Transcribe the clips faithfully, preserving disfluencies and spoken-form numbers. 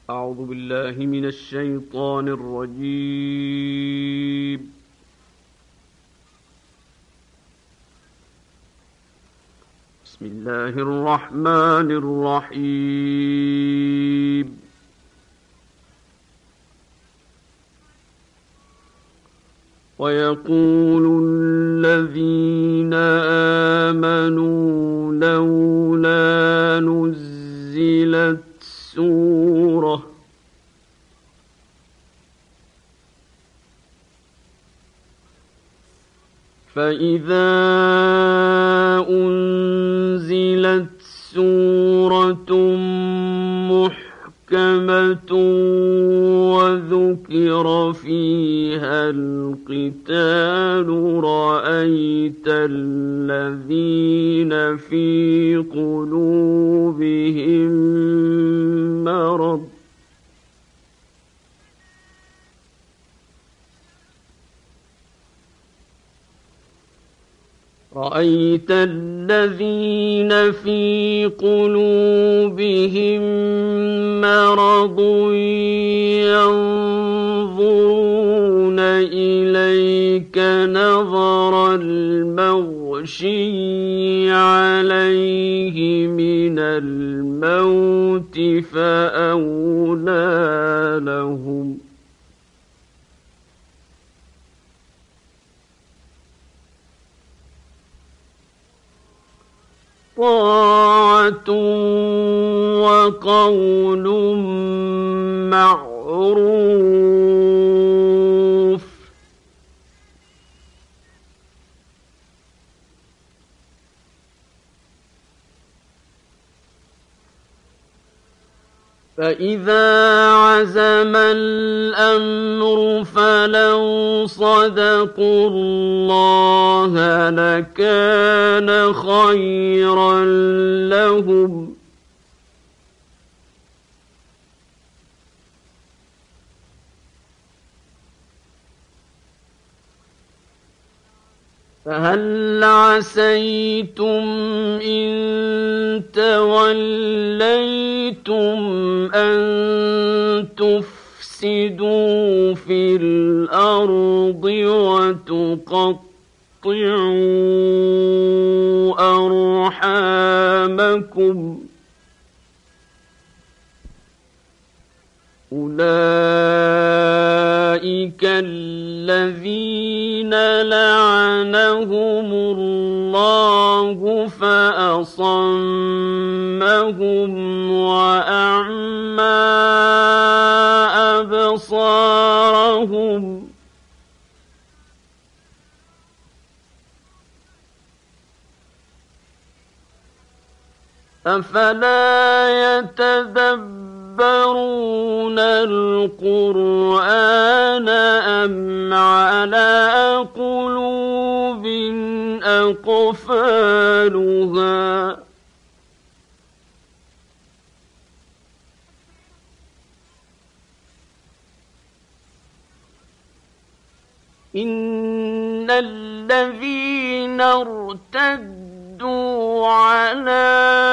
أعوذ بالله من الشيطان الرجيم. بسم الله الرحمن الرحيم. ويقول الذين آمنوا لولا نزلت سورة فإذا أنزلت سورة محكمة وذكر فيها القتال رأيت الذين في قلوبهم مرض رأيت الذين في قلوبهم مرض ينظرون إليك نظر المغشي عليه من الموت فأولى لهم طاعة وقول معروف فإذا عزم الأمر فلو صدقوا الله لكان خيرا لهم فهل عسيتم إن توليتم أن تفسدوا في الأرض وتقطعوا أرحامكم أولئك الذين لعنهم الله فأصمهم وأعمى أبصارهم أفلا يتدبرون القرآن أم على قلوب أقفالها إن الذين ارتدوا على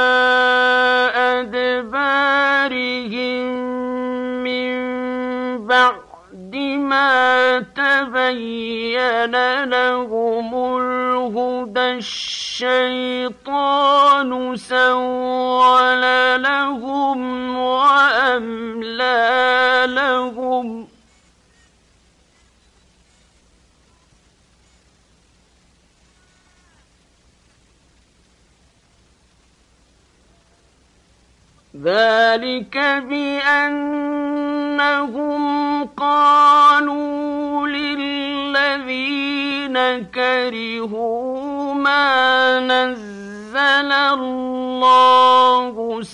أدبارهم من بعد ما تبين لهم الهدى الشيطان سول لهم وأملى لهم ذلك بأنهم قالوا للذين كرهوا ما نزل الله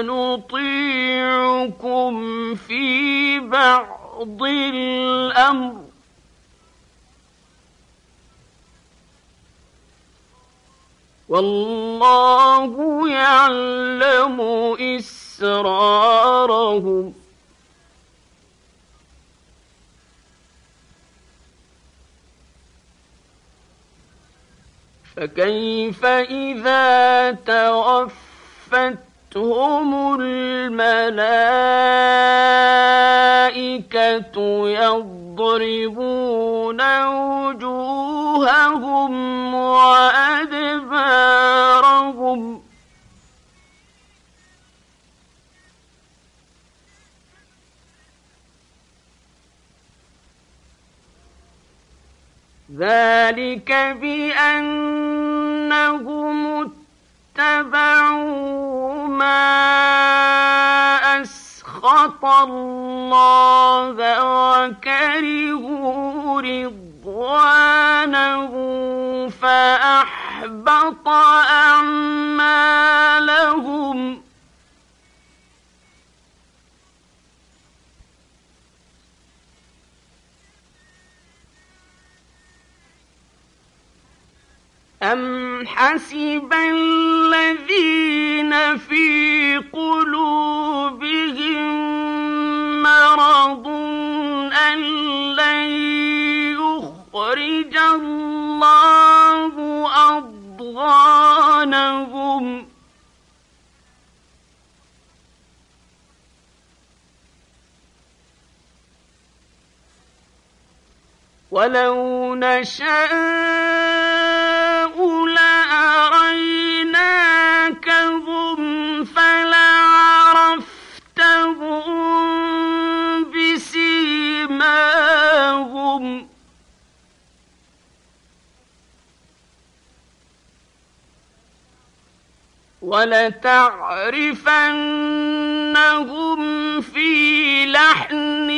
سنطيعكم في بعض الأمر والله يعلم إسرارهم فكيف إذا توفتهم الملائكة يضربون وجوههم وأدبارهم ذلك بأنهم اتبعوا ما أسخط الله وكرهوا رضوانه فأحبط أعمالهم أم حسب الذين في قلوبهم مرض أن لن يخرج الله أضغانهم ولو نشاء لأريناكهم فلعرفتهم بسيماهم ولتعرفنهم في لحن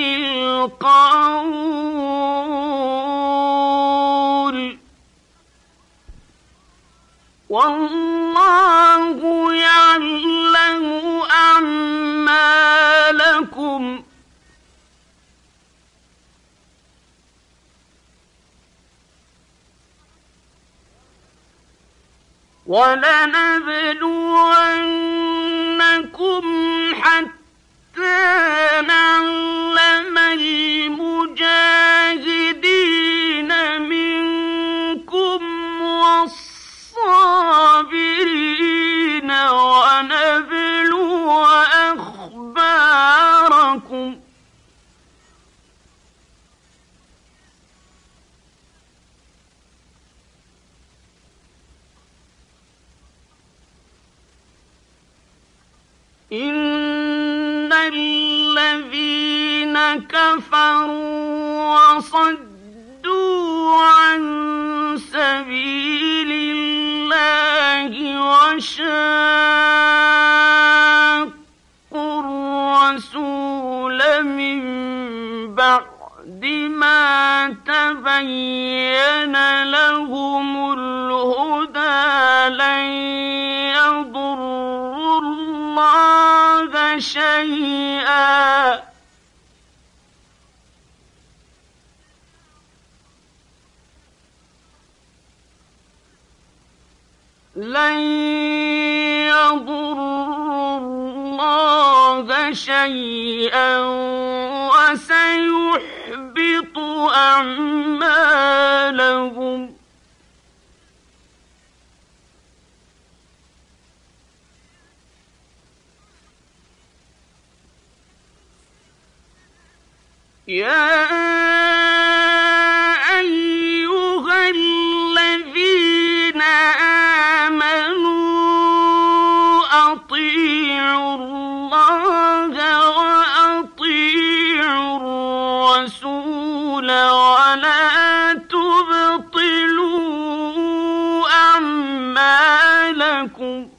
القول والله يعلم أعمالكم ولنبلونكم حتى نعلم المجاهدين منكم والصابرين ونبلو أخباركم إن الذين كفروا وصدوا عن سبيل الله وشاقوا الرسول من بعد ما تبين لهم الهدى لن يضروا الله شيئا لن يضروا الله شيئا وسيحبط أعمالهم يا أيها الذين آمنوا أطيعوا الله وأطيعوا الرسول ولا تبطلوا أعمالكم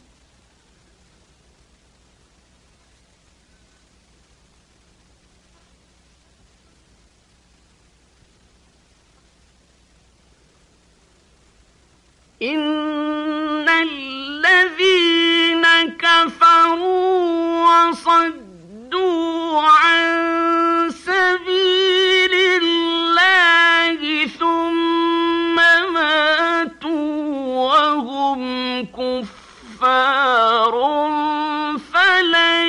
إن الذين كفروا وصدوا عن سبيل الله ثم ماتوا وهم كفار فلن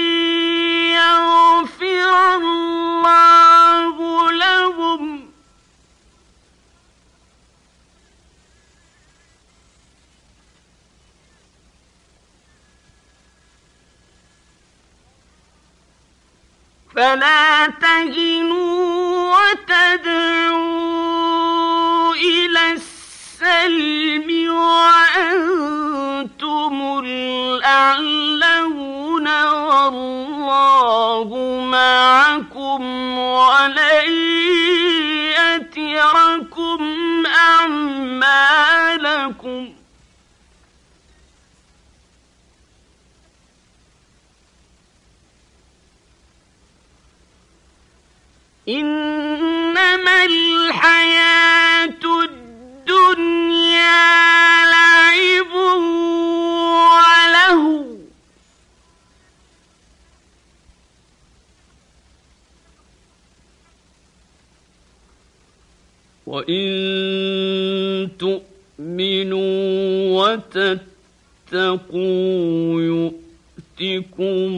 يغفر الله لهم فلا تهنوا وتدعوا إلى السلم وأنتم الأعلون والله معكم ولن يتركم أعمالكم إنما الحياة الدنيا لعب وله وإن تؤمنوا وتتقوا يؤتكم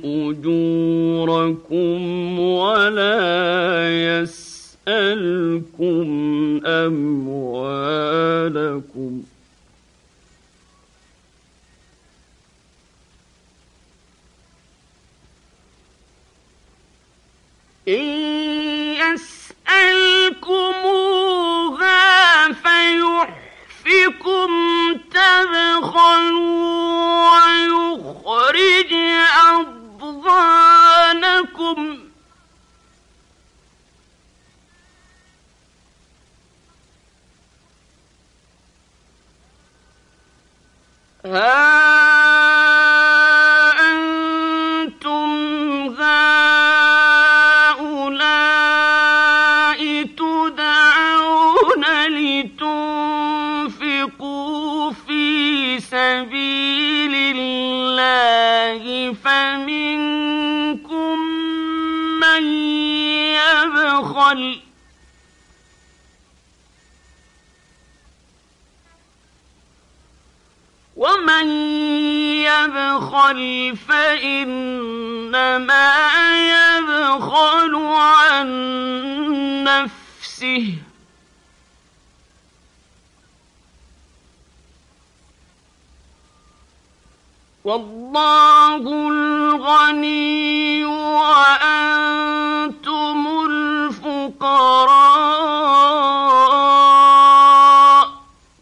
أجوركم ولا يسألكم أموالكم إن يسألكموها فيحفكم تبخلوا ويخرج أضغانكم ها أنتم هؤلاء تدعون لتنفقوا في سبيل الله فمنكم من يبخل ومن يبخل فإنما يبخل عن نفسه والله الغني وأنتم الفقراء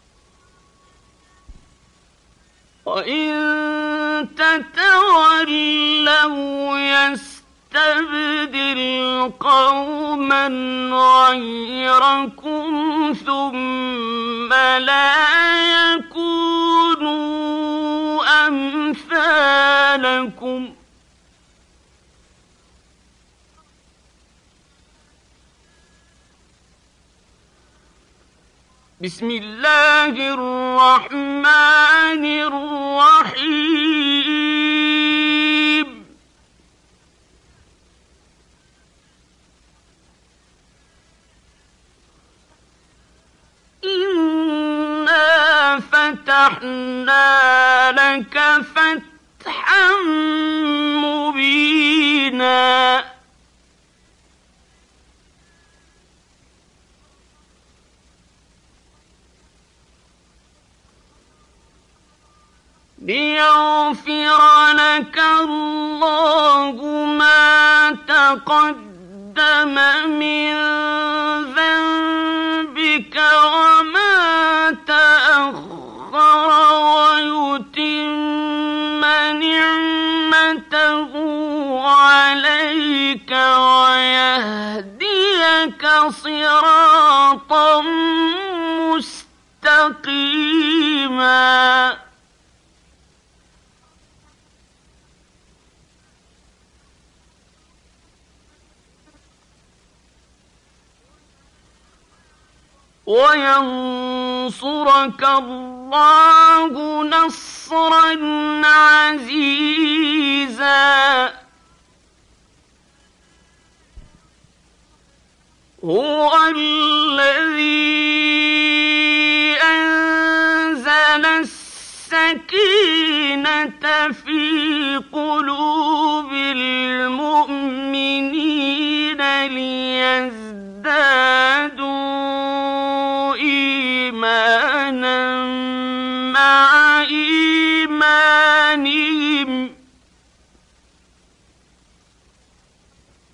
وإن تتولوا يستبدل قوما غيركم ثم لا يكونوا أمثالكم بسم الله الرحمن الرحيم إنا فتحنا لك فتحا مبينا ليغفر لك الله ما تقدم من ذنبك وما تأخر ويتم نعمته عليك ويهديك صراطا مستقيما وينصرك الله نصرا عزيزا هو الذي أنزل السكينة في قلوب المؤمنين ليزدادوا إيمانا مع إيمانهم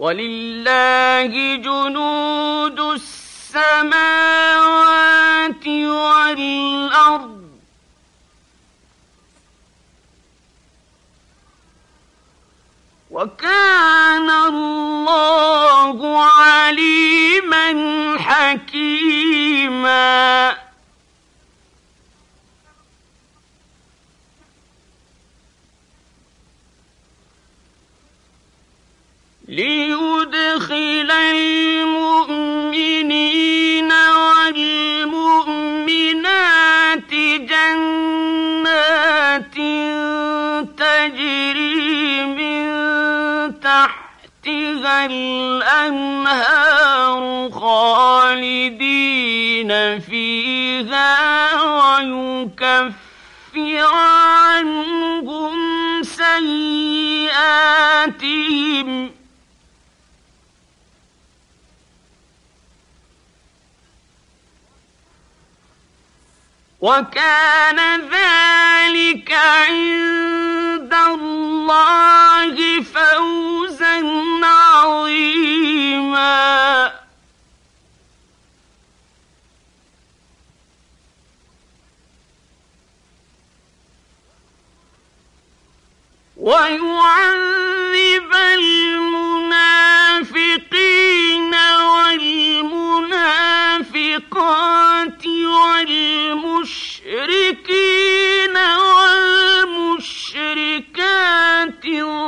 وَلِلَّهِ جُنُودُ السَّمَاوَاتِ وَالْأَرْضِ وَكَانَ اللَّهُ عَلِيمًا حَكِيمًا. لِيُدْخِلَ الْمُؤْمِنِينَ وَالْمُؤْمِنَاتِ جَنَّاتٍ تَجْرِي مِن تَحْتِهَا الْأَنْهَارُ خَالِدِينَ فِيهَا وَيُكَفِّرَ عَنْهُمْ سَيِّئَاتِهِمْ وَكَانَ ذَلِكَ عِندَ اللَّهِ فَوْزًا عَظِيمًا. وَيُعَذِّبَ الْمُنَافِقِينَ وَالْمُنَافِقَاتِ وَالْمُشْرِكِينَ وَالْمُشْرِكَاتِ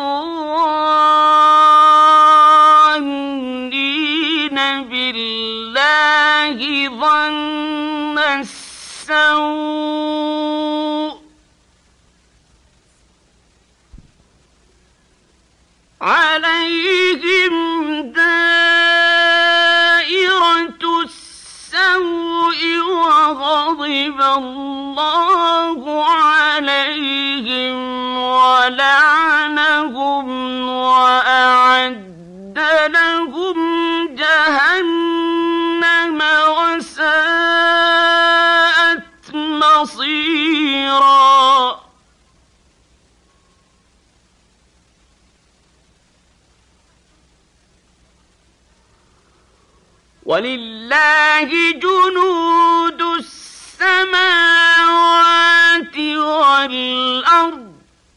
الظَّانِّينَ بِاللَّهِ ظَنَّ السَّوْءِ عَلَيْهِمْ دَائِرَةُ السَّوْءِ وَغَضِبَ اللَّهُ عَلَيْهِمْ وَلَعَنَهُمْ وَأَعَدَّ لَهُمْ جَهَنَّمَ وَسَاءَتْ مَصِيرًا. وَلِلَّهِ جُنُودُ السَّمَاوَاتِ وَالْأَرْضِ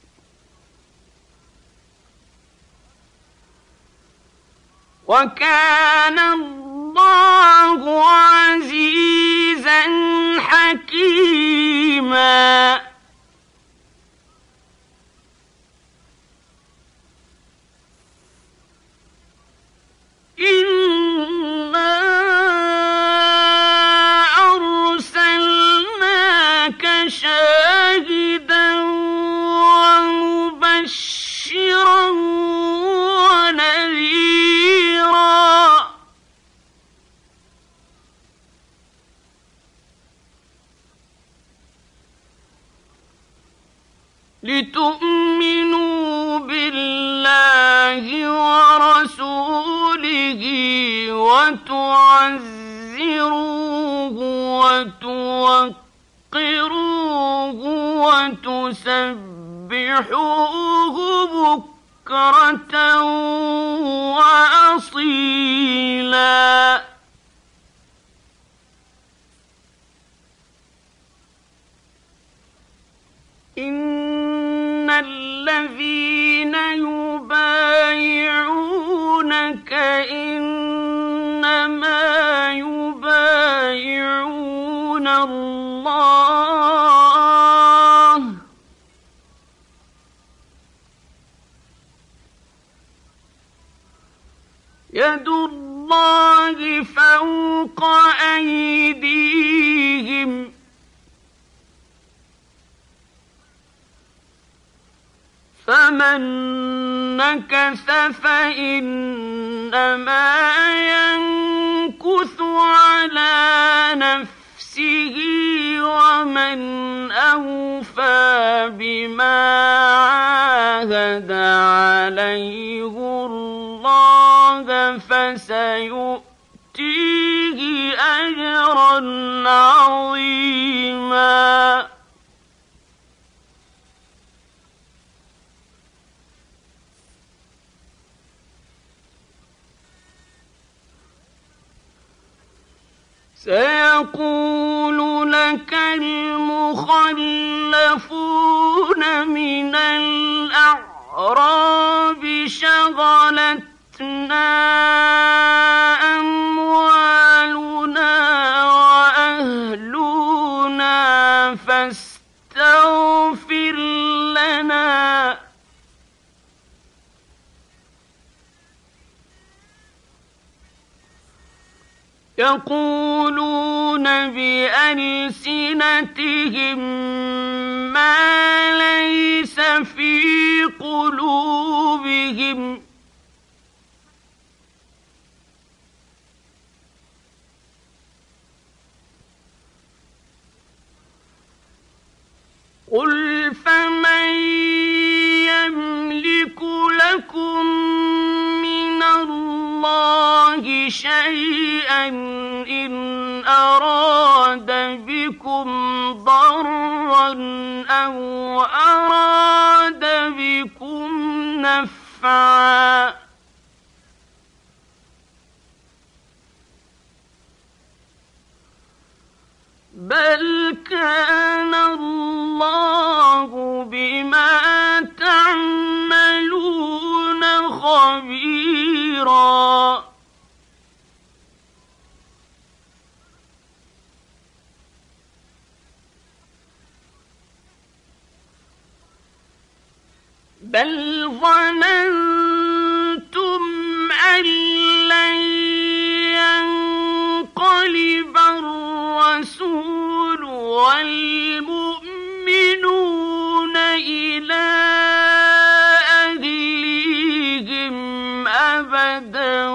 وَكَانَ اللَّهُ عَزِيزًا حَكِيمًا. إِنَّا أَرْسَلْنَاكَ شَاهِدًا وَمُبَشِّرًا وَنَذِيرًا لِتُؤْمِنُوا بِاللَّهِ وَرَسُولِهِ وَتُعَزِّرُوهُ وَتُوَقِّرُوهُ وَتُسَبِّحُوهُ بُكْرَةً وَأَصِيلًا. إِنَّ الَّذِينَ يُبَايِعُونَكَ إِنَّمَا يُبَايِعُونَ اللَّهَ يَدُ اللَّهِ فَوْقَ أَيْدِيهِمْ فَمَن نَّكَثَ فَإِنَّمَا يَنكُثُ عَلَىٰ نَفْسِهِ وَمَنْ أَوْفَىٰ بِمَا عَاهَدَ عَلَيْهِ اللَّهَ فَسَيُؤْتِيهِ أَجْرًا عَظِيمًا. سيقول لك المخلفون من الأعراب شغلتنا أموالنا وأهلنا فاستغفر لنا يقولون بألسنتهم ما ليس في قلوبهم قل فمن يملك لكم من الله شيئا إن أراد بكم ضرا أو أراد بكم نفعا بل كان الله بما تعملون خبيرا بل ظننتم أن لن ينقلب الرسول والمؤمنون إلى أهليهم أبدا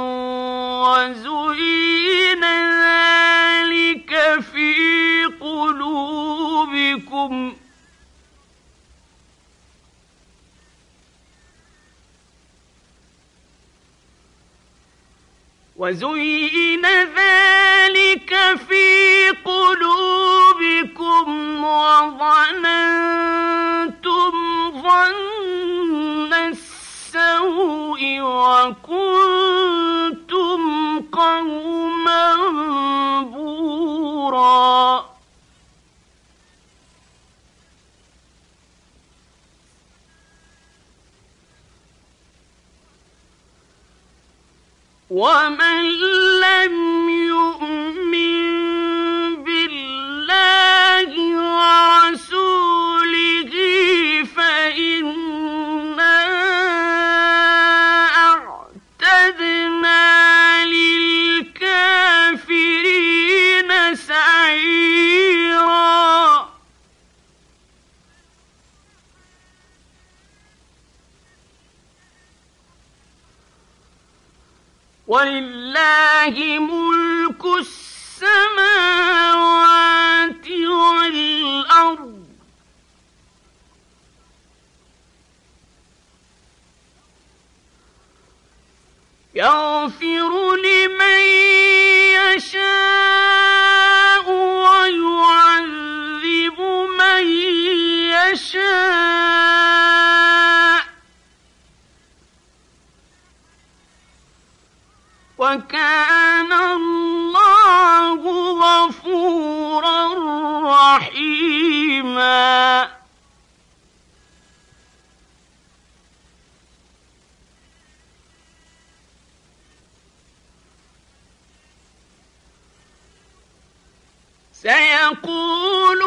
وزين ذلك في قلوبكم وزين ذلك في قلوبكم وظننتم ظن السوء وكنتم قوما بورا ومن لم يؤمن بالله ورسوله فإنا أعتدنا للكافرين سعيرا ولله ملك السماوات والأرض يغفر لمن يشاء ويعذب من يشاء وكان الله غفورا رحيما سيقول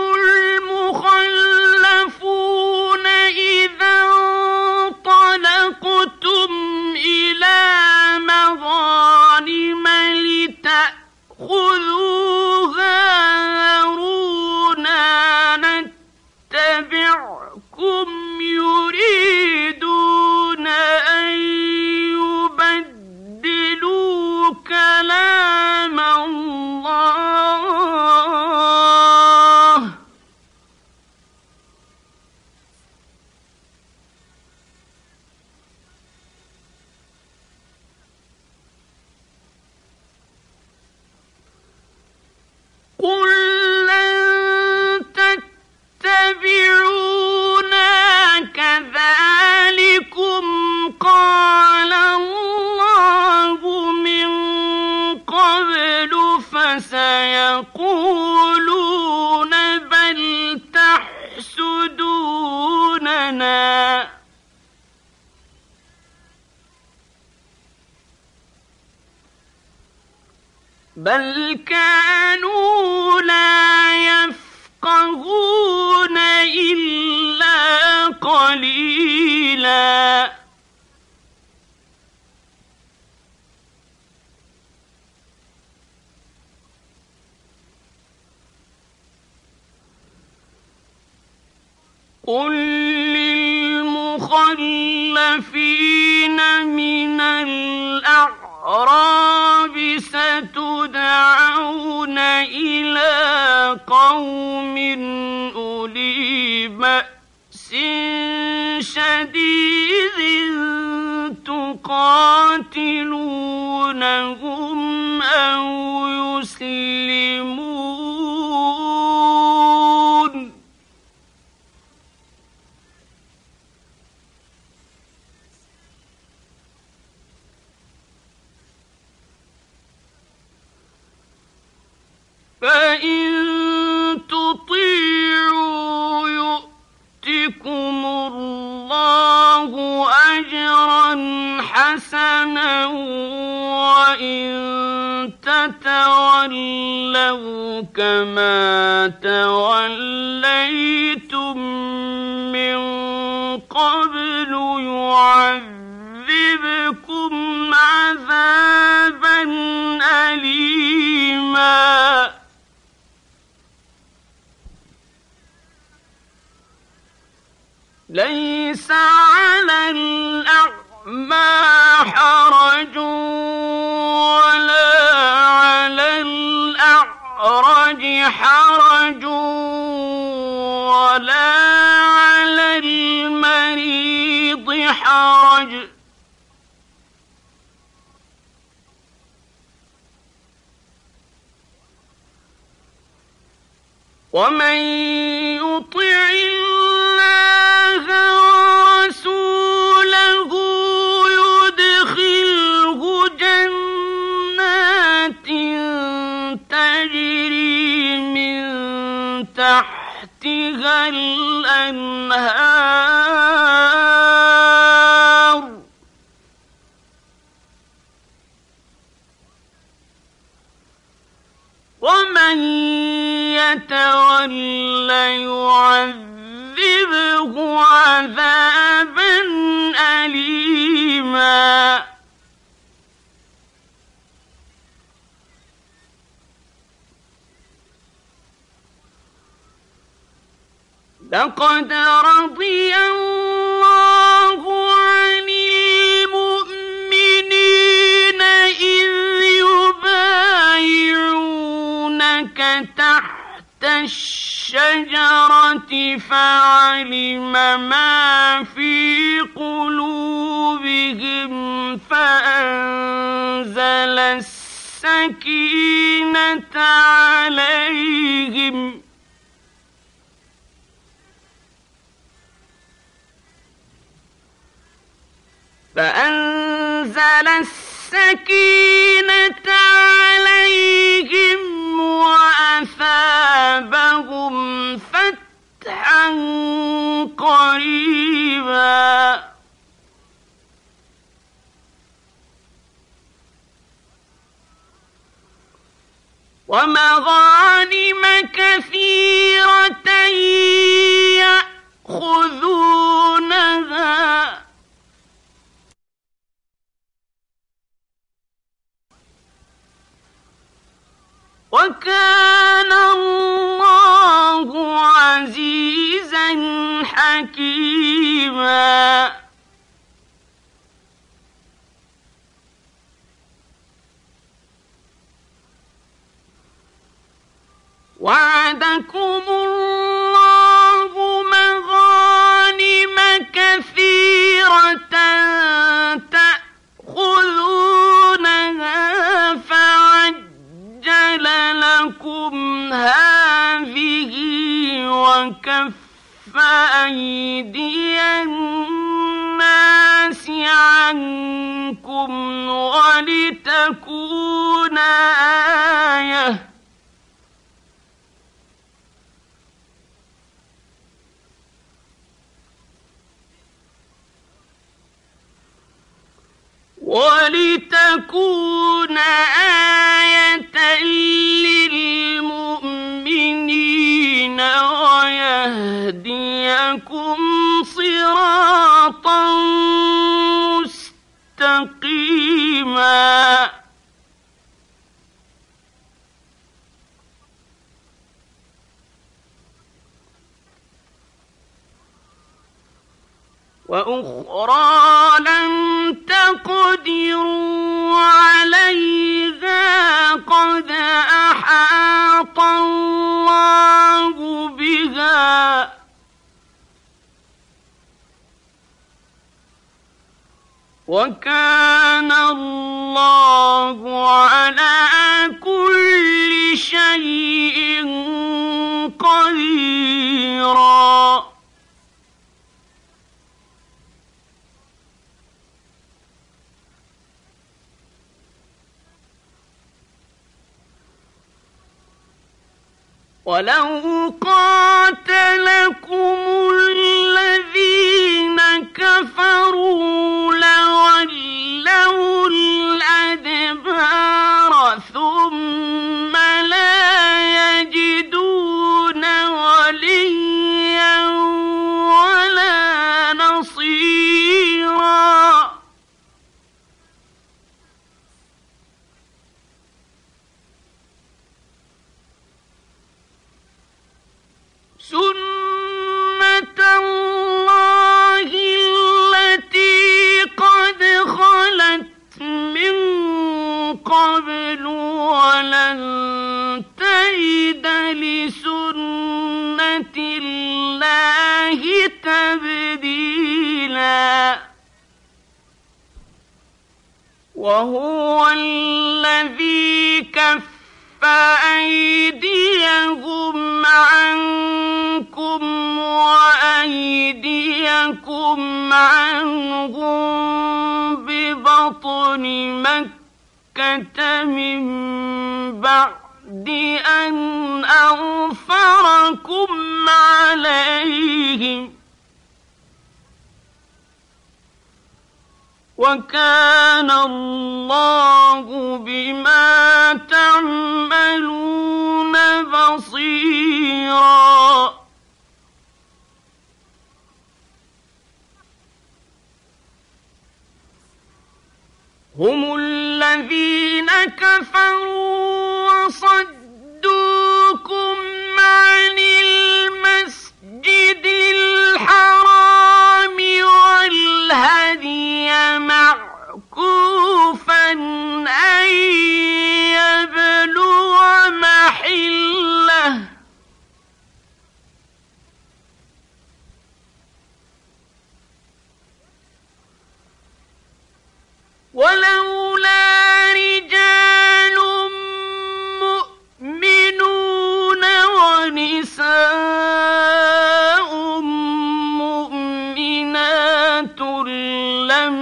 المخلفون إذا انطلقتم إلى مغانم لتأخذوها ذرونا نتبعكم يريدون أن يبدلوا كلام الله قل لن تتبعونا كذلكم قال الله من قبل فسيقولون بل كانوا لا يفقهون إلا قليلا قل للمخلفين من الأعراب ستدعون إلى قوم أولي بأس شديد تقاتلونهم أو يسلمون فإن تطيعوا يؤتكم الله أجرا حسنا وإن تتولوا كما توليتم من قبل يعذبكم عذابا أليما ليس على الأعمى حرج ولا على الأعرج حرج ولا على المريض حرج ومن يطع الله ورسوله يدخله جنات تجري من تحتها الأنهار ومن يتولى يعذبه عذابا أليما لقد رضي الله عن المؤمنين إذ يبايعونك تحت الشجرة فعلم ما في قلوبهم فأنزل السكينة عليهم فأنزل السكينة عليهم وأثابهم فتحا قريبا ومغانم كثيرة يأخذونها وكان الله عزيزا حكيما وعدكم الله مغانم كثيرة تأخذونها فعجل لكم هذه وكف أيدي الناس عنكم ولتكون آية ولتكون آية لكم صراطا مستقيما وأخرى لم تقدروا عليها قد أحاط الله بها وكان الله على كل شيء قديرا ولو قاتلكم الذين كفروا لولوا الأدبار ثم لا يجدون وليا ولا نصيرا سنة الله التي قد خلت من قبل ولن تجد لسنة الله تبديلا وهو الذي كف فأيديهم عنكم وأيديكم عنهم ببطن مكة من بعد أن أظفركم عليهم وكان الله بما تعملون بصيرا هم الذين كفروا وصدوكم عن المسجد الحرام والهدي معكوفا أن يبلغ محله ولولا رجال مؤمنون ونساء مؤمنات لم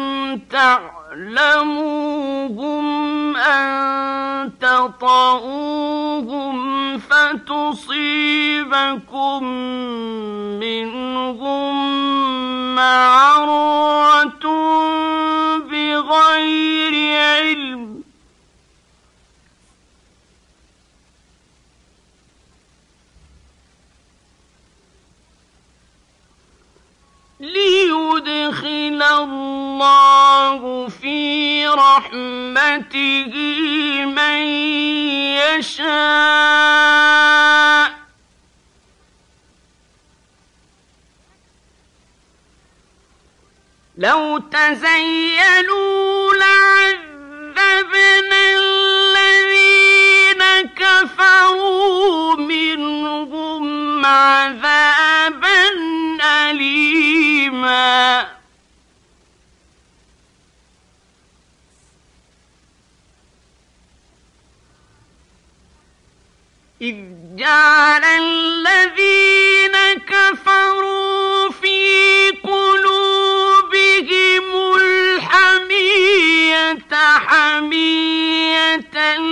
تعلموهم أن تطؤوهم فتصيبكم منهم معرة بغير علم ليدخل الله في رحمته من يشاء لو تزيلوا لعذبنا الذين كفروا منهم عذابا أليما إذ جعل الذين كفروا في قلوبهم الحمية حمية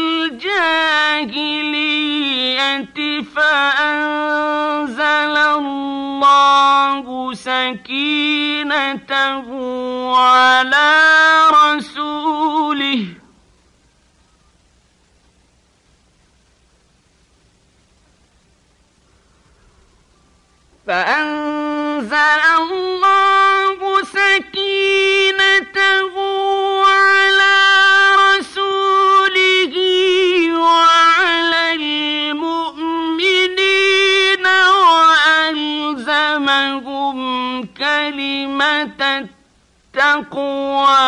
الجاهلية فأنزل الله سكينته على رسوله فأنزل أنزل الله سكينته على رسوله وعلى المؤمنين وألزمهم كلمة التقوى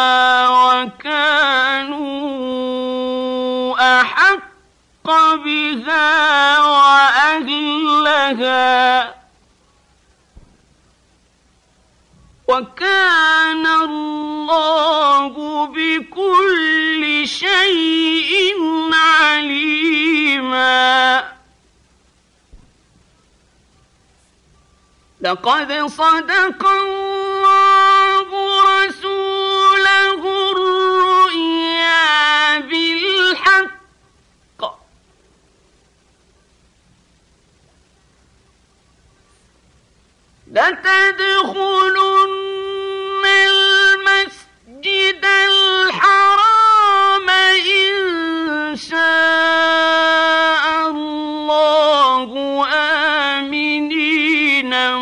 وكانوا أحق بها وأهلها وكان الله بكل شيء عليما. لقد صدق الله رسوله الرؤيا بالحق لتدخلن المسجد الحرام إن شاء الله آمنين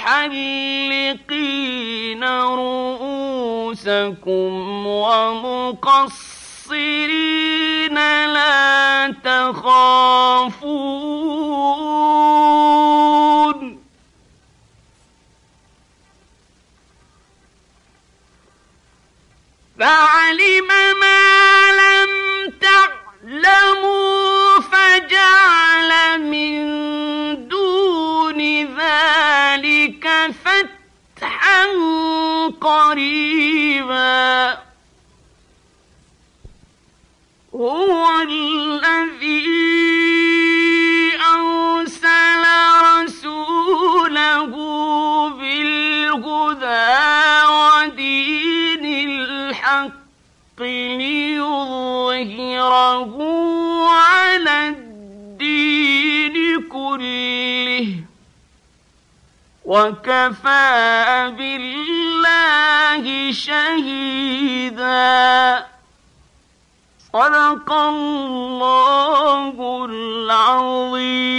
محلقين رؤوسكم ومقصرين لا تخافون فعلم ما لم تعلموا فجعل من دون ذلك فتحا قريبا. هو الذي أرسل رسوله بالهدى ودين الحق ليظهره على الدين كله وكفى بالله شهيدا. صدق الله العظيم.